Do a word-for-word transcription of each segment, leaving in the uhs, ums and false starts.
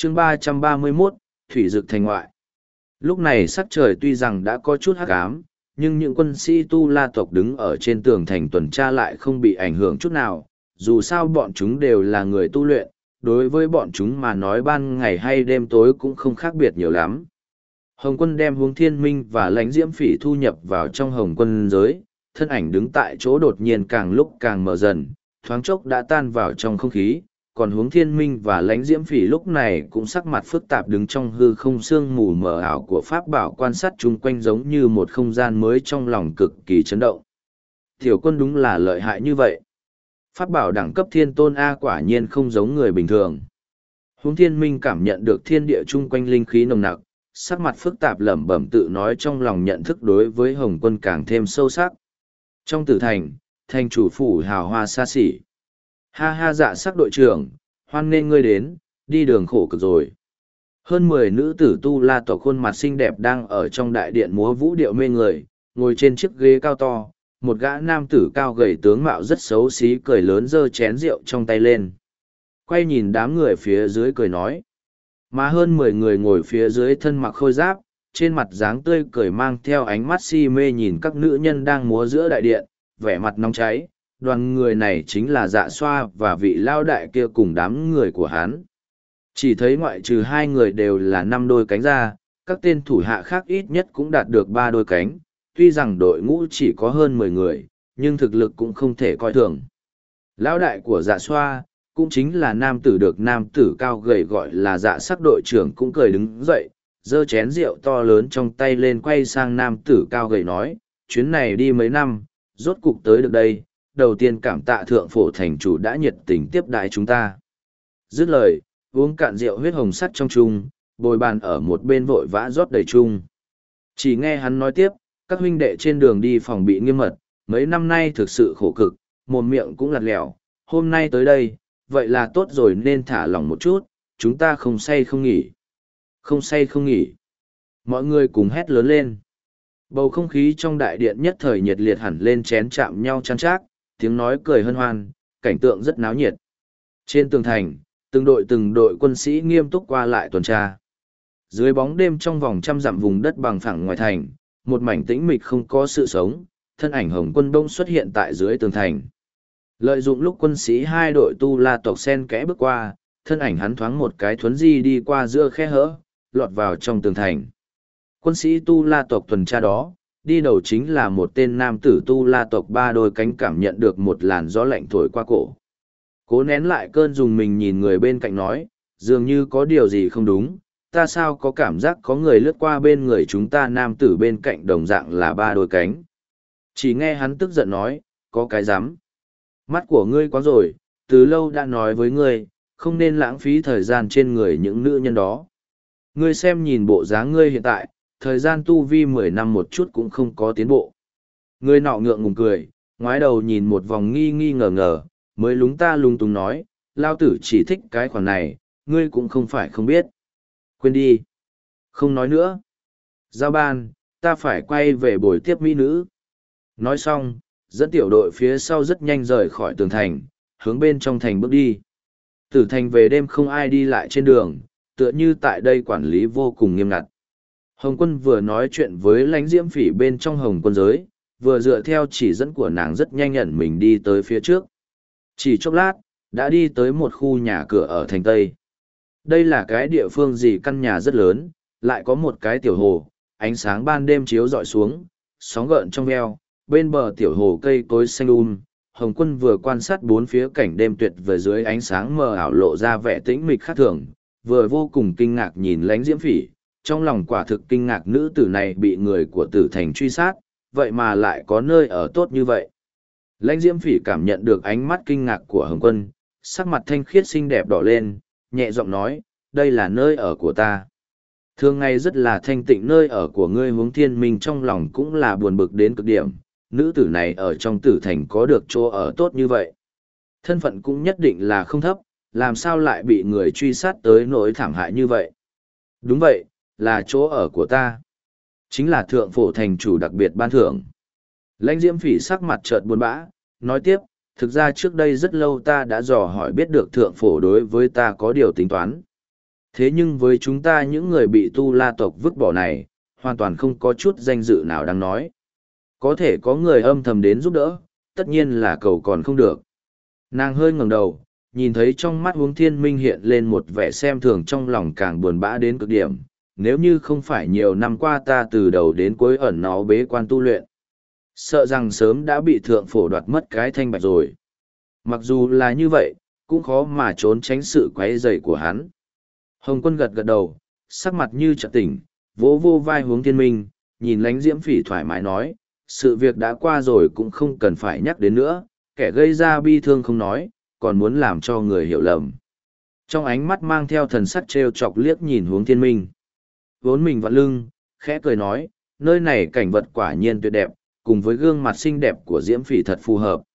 chương ba trăm ba mươi mốt, Thủy Dực thành ngoại. Lúc này sắc trời tuy rằng đã có chút hắc ám, nhưng những quân sĩ Tu La tộc đứng ở trên tường thành tuần tra lại không bị ảnh hưởng chút nào, dù sao bọn chúng đều là người tu luyện, đối với bọn chúng mà nói ban ngày hay đêm tối cũng không khác biệt nhiều lắm. Hồng quân đem Hướng Thiên Minh và Lãnh Diễm Phỉ thu nhập vào trong Hồng quân giới, thân ảnh đứng tại chỗ đột nhiên càng lúc càng mờ dần, thoáng chốc đã tan vào trong không khí, còn Hướng Thiên Minh và Lãnh Diễm Phỉ lúc này cũng sắc mặt phức tạp đứng trong hư không sương mù mờ ảo của pháp bảo quan sát chung quanh giống như một không gian mới trong lòng cực kỳ chấn động. Tiểu quân đúng là lợi hại như vậy. Pháp bảo đẳng cấp thiên tôn A quả nhiên không giống người bình thường. Hướng Thiên Minh cảm nhận được thiên địa chung quanh linh khí nồng nặc, sắc mặt phức tạp lẩm bẩm tự nói trong lòng nhận thức đối với Hồng quân càng thêm sâu sắc. Trong tử thành, thành chủ phủ hào hoa xa xỉ. Ha ha dạ sắc đội trưởng, hoan nghênh ngươi đến, đi đường khổ cực rồi. Hơn mười nữ tử Tu La tộc khuôn mặt xinh đẹp đang ở trong đại điện múa vũ điệu mê người, ngồi trên chiếc ghế cao to, một gã nam tử cao gầy tướng mạo rất xấu xí cười lớn giơ chén rượu trong tay lên. Quay nhìn đám người phía dưới cười nói. Mà hơn mười người ngồi phía dưới thân mặc khôi giáp, trên mặt dáng tươi cười mang theo ánh mắt si mê nhìn các nữ nhân đang múa giữa đại điện, vẻ mặt nóng cháy. Đoàn người này chính là Dạ Xoa và vị lao đại kia cùng đám người của hắn. Chỉ thấy ngoại trừ hai người đều là năm đôi cánh ra, các tên thủ hạ khác ít nhất cũng đạt được ba đôi cánh, tuy rằng đội ngũ chỉ có hơn mười người, nhưng thực lực cũng không thể coi thường. Lão đại của Dạ Xoa, cũng chính là nam tử được nam tử cao gầy gọi là Dạ sắc đội trưởng cũng cười đứng dậy, giơ chén rượu to lớn trong tay lên quay sang nam tử cao gầy nói, chuyến này đi mấy năm, rốt cục tới được đây, đầu tiên cảm tạ thượng phổ thành chủ đã nhiệt tình tiếp đãi chúng ta. Dứt lời, uống cạn rượu huyết hồng sắt trong chung, bồi bàn ở một bên vội vã rót đầy chung. Chỉ nghe hắn nói tiếp, các huynh đệ trên đường đi phòng bị nghiêm mật, mấy năm nay thực sự khổ cực, mồm miệng cũng lặt lẻo, hôm nay tới đây, vậy là tốt rồi nên thả lỏng một chút, chúng ta không say không nghỉ. Không say không nghỉ. Mọi người cùng hét lớn lên. Bầu không khí trong đại điện nhất thời nhiệt liệt hẳn lên chén chạm nhau chăn chác, tiếng nói cười hân hoan, cảnh tượng rất náo nhiệt. Trên tường thành, từng đội từng đội quân sĩ nghiêm túc qua lại tuần tra. Dưới bóng đêm trong vòng trăm dặm vùng đất bằng phẳng ngoài thành, một mảnh tĩnh mịch không có sự sống, thân ảnh Hồng quân đông xuất hiện tại dưới tường thành. Lợi dụng lúc quân sĩ hai đội Tu La tộc sen kẽ bước qua, thân ảnh hắn thoáng một cái thuấn di đi qua giữa khe hở, lọt vào trong tường thành. Quân sĩ Tu La tộc tuần tra đó, đi đầu chính là một tên nam tử Tu La tộc ba đôi cánh cảm nhận được một làn gió lạnh thổi qua cổ. Cố nén lại cơn dùng mình nhìn người bên cạnh nói, dường như có điều gì không đúng, ta sao có cảm giác có người lướt qua bên người chúng ta nam tử bên cạnh đồng dạng là ba đôi cánh. Chỉ nghe hắn tức giận nói, có cái rắm Mắt của ngươi quá rồi, từ lâu đã nói với ngươi, không nên lãng phí thời gian trên người những nữ nhân đó. Ngươi xem nhìn bộ dáng ngươi hiện tại, thời gian tu vi mười năm một chút cũng không có tiến bộ. Ngươi nọ ngượng ngùng cười, ngoái đầu nhìn một vòng nghi nghi ngờ ngờ, mới lúng ta lung tung nói, lao tử chỉ thích cái khoản này, ngươi cũng không phải không biết. Quên đi. Không nói nữa. Giao ban, ta phải quay về buổi tiếp mỹ nữ. Nói xong, dẫn tiểu đội phía sau rất nhanh rời khỏi tường thành, hướng bên trong thành bước đi. Tử thành về đêm không ai đi lại trên đường, tựa như tại đây quản lý vô cùng nghiêm ngặt. Hồng quân vừa nói chuyện với Lãnh Diễm Phỉ bên trong Hồng quân giới, vừa dựa theo chỉ dẫn của nàng rất nhanh nhận mình đi tới phía trước. Chỉ chốc lát, đã đi tới một khu nhà cửa ở thành Tây. Đây là cái địa phương gì căn nhà rất lớn, lại có một cái tiểu hồ, ánh sáng ban đêm chiếu rọi xuống, sóng gợn trong veo, bên bờ tiểu hồ cây cối xanh um. Hồng quân vừa quan sát bốn phía cảnh đêm tuyệt vời dưới ánh sáng mờ ảo lộ ra vẻ tĩnh mịch khác thường, vừa vô cùng kinh ngạc nhìn Lãnh Diễm Phỉ, trong lòng quả thực kinh ngạc nữ tử này bị người của tử thành truy sát, vậy mà lại có nơi ở tốt như vậy. Lãnh Diễm Phỉ cảm nhận được ánh mắt kinh ngạc của Hồng quân, sắc mặt thanh khiết xinh đẹp đỏ lên, nhẹ giọng nói, đây là nơi ở của ta. Thường ngày rất là thanh tịnh nơi ở của ngươi. Hướng Thiên Minh trong lòng cũng là buồn bực đến cực điểm, nữ tử này ở trong tử thành có được chỗ ở tốt như vậy. Thân phận cũng nhất định là không thấp, làm sao lại bị người truy sát tới nỗi thảm hại như vậy. Đúng vậy, là chỗ ở của ta. Chính là thượng phổ thành chủ đặc biệt ban thưởng. Lãnh Diễm Phỉ sắc mặt chợt buồn bã, nói tiếp, thực ra trước đây rất lâu ta đã dò hỏi biết được thượng phổ đối với ta có điều tính toán. Thế nhưng với chúng ta những người bị tu la tộc vứt bỏ này, hoàn toàn không có chút danh dự nào đáng nói. Có thể có người âm thầm đến giúp đỡ, tất nhiên là cầu còn không được. Nàng hơi ngẩng đầu, nhìn thấy trong mắt Huống Thiên Minh hiện lên một vẻ xem thường, trong lòng càng buồn bã đến cực điểm. Nếu như không phải nhiều năm qua ta từ đầu đến cuối ẩn náu bế quan tu luyện, sợ rằng sớm đã bị thượng phổ đoạt mất cái thanh bạch rồi. Mặc dù là như vậy, cũng khó mà trốn tránh sự quấy rầy của hắn. Hồng Quân gật gật đầu, sắc mặt như chợt tỉnh, vỗ vô vai Huống Thiên Minh, nhìn Lãnh Diễm Phỉ thoải mái nói, sự việc đã qua rồi cũng không cần phải nhắc đến nữa, kẻ gây ra bi thương không nói, còn muốn làm cho người hiểu lầm. Trong ánh mắt mang theo thần sắc trêu chọc liếc nhìn Huống Thiên Minh. Vốn mình vặn lưng, khẽ cười nói, nơi này cảnh vật quả nhiên tuyệt đẹp, cùng với gương mặt xinh đẹp của Diễm Phỉ thật phù hợp.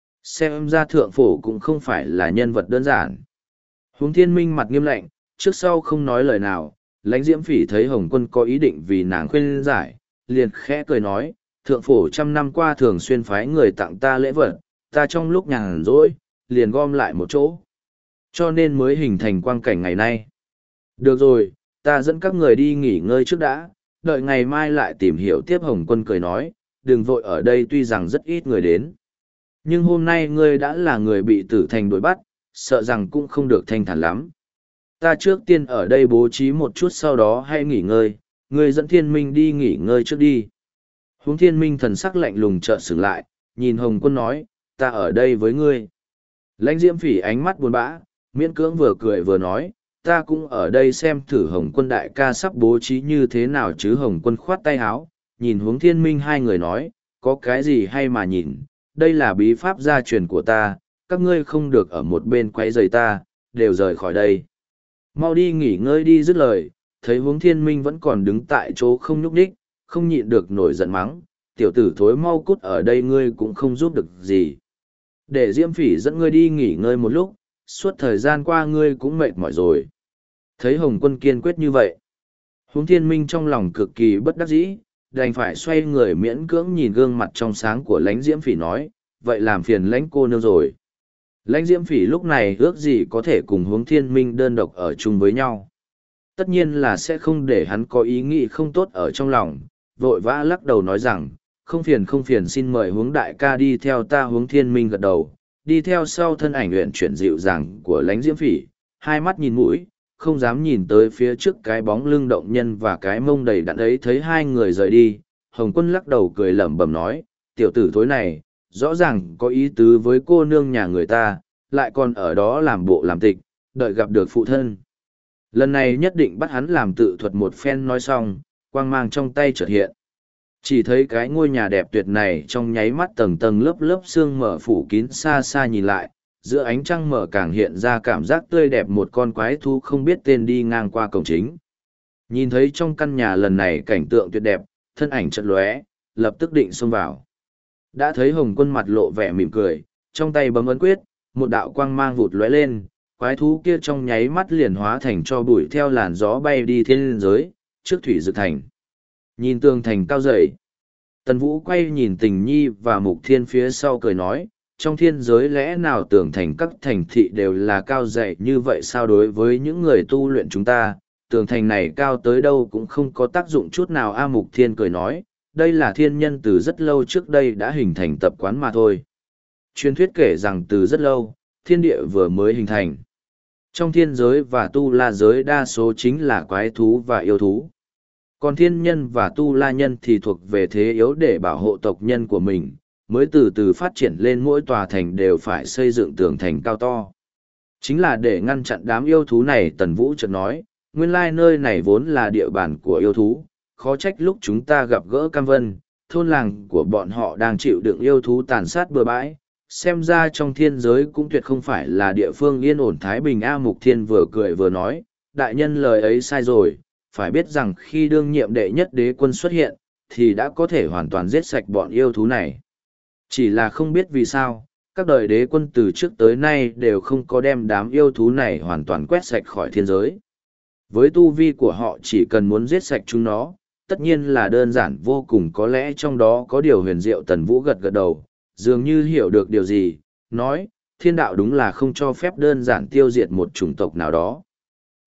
Xem ra thượng phổ cũng không phải là nhân vật đơn giản. Huống Thiên Minh mặt nghiêm lạnh, trước sau không nói lời nào. Lãnh Diễm Phỉ thấy Hồng Quân có ý định vì nàng khuyên giải, liền khẽ cười nói, thượng phổ trăm năm qua thường xuyên phái người tặng ta lễ vật, ta trong lúc nhàn rỗi, liền gom lại một chỗ. Cho nên mới hình thành quang cảnh ngày nay. Được rồi, ta dẫn các người đi nghỉ ngơi trước đã, đợi ngày mai lại tìm hiểu tiếp. Hồng Quân cười nói, đừng vội, ở đây tuy rằng rất ít người đến. Nhưng hôm nay ngươi đã là người bị tử thành đuổi bắt, sợ rằng cũng không được thanh thản lắm. Ta trước tiên ở đây bố trí một chút, sau đó hay nghỉ ngơi, ngươi dẫn Thiên Minh đi nghỉ ngơi trước đi. Huống Thiên Minh thần sắc lạnh lùng chợt sửng lại, nhìn Hồng Quân nói, ta ở đây với ngươi. Lãnh Diễm Phỉ ánh mắt buồn bã, miễn cưỡng vừa cười vừa nói, ta cũng ở đây xem thử Hồng Quân đại ca sắp bố trí như thế nào chứ. Hồng Quân khoát tay áo, nhìn Huống Thiên Minh hai người nói, có cái gì hay mà nhìn, đây là bí pháp gia truyền của ta, các ngươi không được ở một bên quấy rầy ta, đều rời khỏi đây. Mau đi nghỉ ngơi đi. Dứt lời, thấy Huống Thiên Minh vẫn còn đứng tại chỗ không nhúc nhích, không nhịn được nổi giận mắng, tiểu tử thối, mau cút, ở đây ngươi cũng không giúp được gì. Để Diễm Phỉ dẫn ngươi đi nghỉ ngơi một lúc, suốt thời gian qua ngươi cũng mệt mỏi rồi. Thấy Hồng Quân kiên quyết như vậy, Huống Thiên Minh trong lòng cực kỳ bất đắc dĩ, đành phải xoay người miễn cưỡng nhìn gương mặt trong sáng của Lãnh Diễm Phỉ nói, vậy làm phiền Lãnh cô nương rồi. Lãnh Diễm Phỉ lúc này ước gì có thể cùng Huống Thiên Minh đơn độc ở chung với nhau. Tất nhiên là sẽ không để hắn có ý nghĩ không tốt ở trong lòng, vội vã lắc đầu nói rằng, không phiền không phiền, xin mời Huống đại ca đi theo ta. Huống Thiên Minh gật đầu, đi theo sau thân ảnh uyển chuyển dịu dàng của Lãnh Diễm Phỉ, hai mắt nhìn mũi, không dám nhìn tới phía trước cái bóng lưng động nhân và cái mông đầy đặn ấy. Thấy hai người rời đi, Hồng Quân lắc đầu cười lẩm bẩm nói, tiểu tử thối này, rõ ràng có ý tứ với cô nương nhà người ta, lại còn ở đó làm bộ làm tịch, đợi gặp được phụ thân. Lần này nhất định bắt hắn làm tự thuật một phen. Nói xong, quang mang trong tay chợt hiện. Chỉ thấy cái ngôi nhà đẹp tuyệt này trong nháy mắt tầng tầng lớp lớp sương mở phủ kín, xa xa nhìn lại, giữa ánh trăng mở càng hiện ra cảm giác tươi đẹp, một con quái thú không biết tên đi ngang qua cổng chính. Nhìn thấy trong căn nhà lần này cảnh tượng tuyệt đẹp, thân ảnh chợt lóe, lập tức định xông vào. Đã thấy Hồng Quân mặt lộ vẻ mỉm cười, trong tay bấm ấn quyết, một đạo quang mang vụt lóe lên, quái thú kia trong nháy mắt liền hóa thành cho bụi, theo làn gió bay đi thiên giới, trước thủy dực thành. Nhìn tường thành cao dày, Tần Vũ quay nhìn Tình Nhi và Mục Thiên phía sau cười nói, trong thiên giới lẽ nào tường thành các thành thị đều là cao dày như vậy sao? Đối với những người tu luyện chúng ta, tường thành này cao tới đâu cũng không có tác dụng chút nào. A Mục Thiên cười nói, đây là thiên nhân từ rất lâu trước đây đã hình thành tập quán mà thôi. Truyền thuyết kể rằng từ rất lâu, thiên địa vừa mới hình thành. Trong thiên giới và tu la giới đa số chính là quái thú và yêu thú. Còn thiên nhân và tu la nhân thì thuộc về thế yếu, để bảo hộ tộc nhân của mình, mới từ từ phát triển lên, mỗi tòa thành đều phải xây dựng tường thành cao to. Chính là để ngăn chặn đám yêu thú này. Tần Vũ chợt nói, nguyên lai nơi này vốn là địa bàn của yêu thú, khó trách lúc chúng ta gặp gỡ Cam Vân, thôn làng của bọn họ đang chịu đựng yêu thú tàn sát bừa bãi. Xem ra trong thiên giới cũng tuyệt không phải là địa phương yên ổn thái bình. A Mục Thiên vừa cười vừa nói, đại nhân lời ấy sai rồi, phải biết rằng khi đương nhiệm đệ nhất đế quân xuất hiện, thì đã có thể hoàn toàn giết sạch bọn yêu thú này. Chỉ là không biết vì sao, các đời đế quân từ trước tới nay đều không có đem đám yêu thú này hoàn toàn quét sạch khỏi thiên giới. Với tu vi của họ, chỉ cần muốn giết sạch chúng nó, tất nhiên là đơn giản vô cùng, có lẽ trong đó có điều huyền diệu. Tần Vũ gật gật đầu, dường như hiểu được điều gì, nói, thiên đạo đúng là không cho phép đơn giản tiêu diệt một chủng tộc nào đó.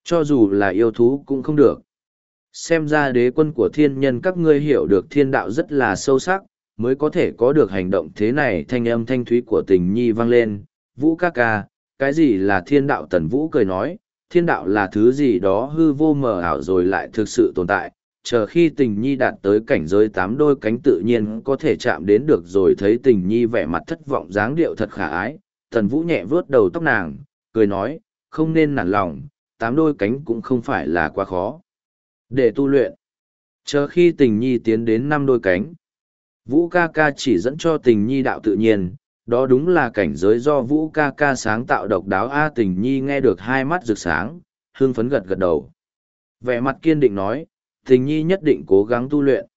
Cho dù là yêu thú cũng không được. Xem ra đế quân của thiên nhân các ngươi hiểu được thiên đạo rất là sâu sắc, mới có thể có được hành động thế này. Thanh âm thanh thúy của tình nhi vang lên. Vũ ca ca, cái gì là thiên đạo? Tần Vũ cười nói, thiên đạo là thứ gì đó hư vô mờ ảo rồi lại thực sự tồn tại. Chờ khi tình nhi đạt tới cảnh giới tám đôi cánh tự nhiên có thể chạm đến được rồi. Thấy tình nhi vẻ mặt thất vọng dáng điệu thật khả ái, Tần Vũ nhẹ vướt đầu tóc nàng, cười nói, không nên nản lòng, tám đôi cánh cũng không phải là quá khó để tu luyện. Chờ khi tình nhi tiến đến năm đôi cánh, Vũ ca ca chỉ dẫn cho tình nhi đạo tự nhiên, đó đúng là cảnh giới do Vũ ca ca sáng tạo độc đáo. A tình nhi nghe được hai mắt rực sáng, hương phấn gật gật đầu. Vẻ mặt kiên định nói, tình nhi nhất định cố gắng tu luyện.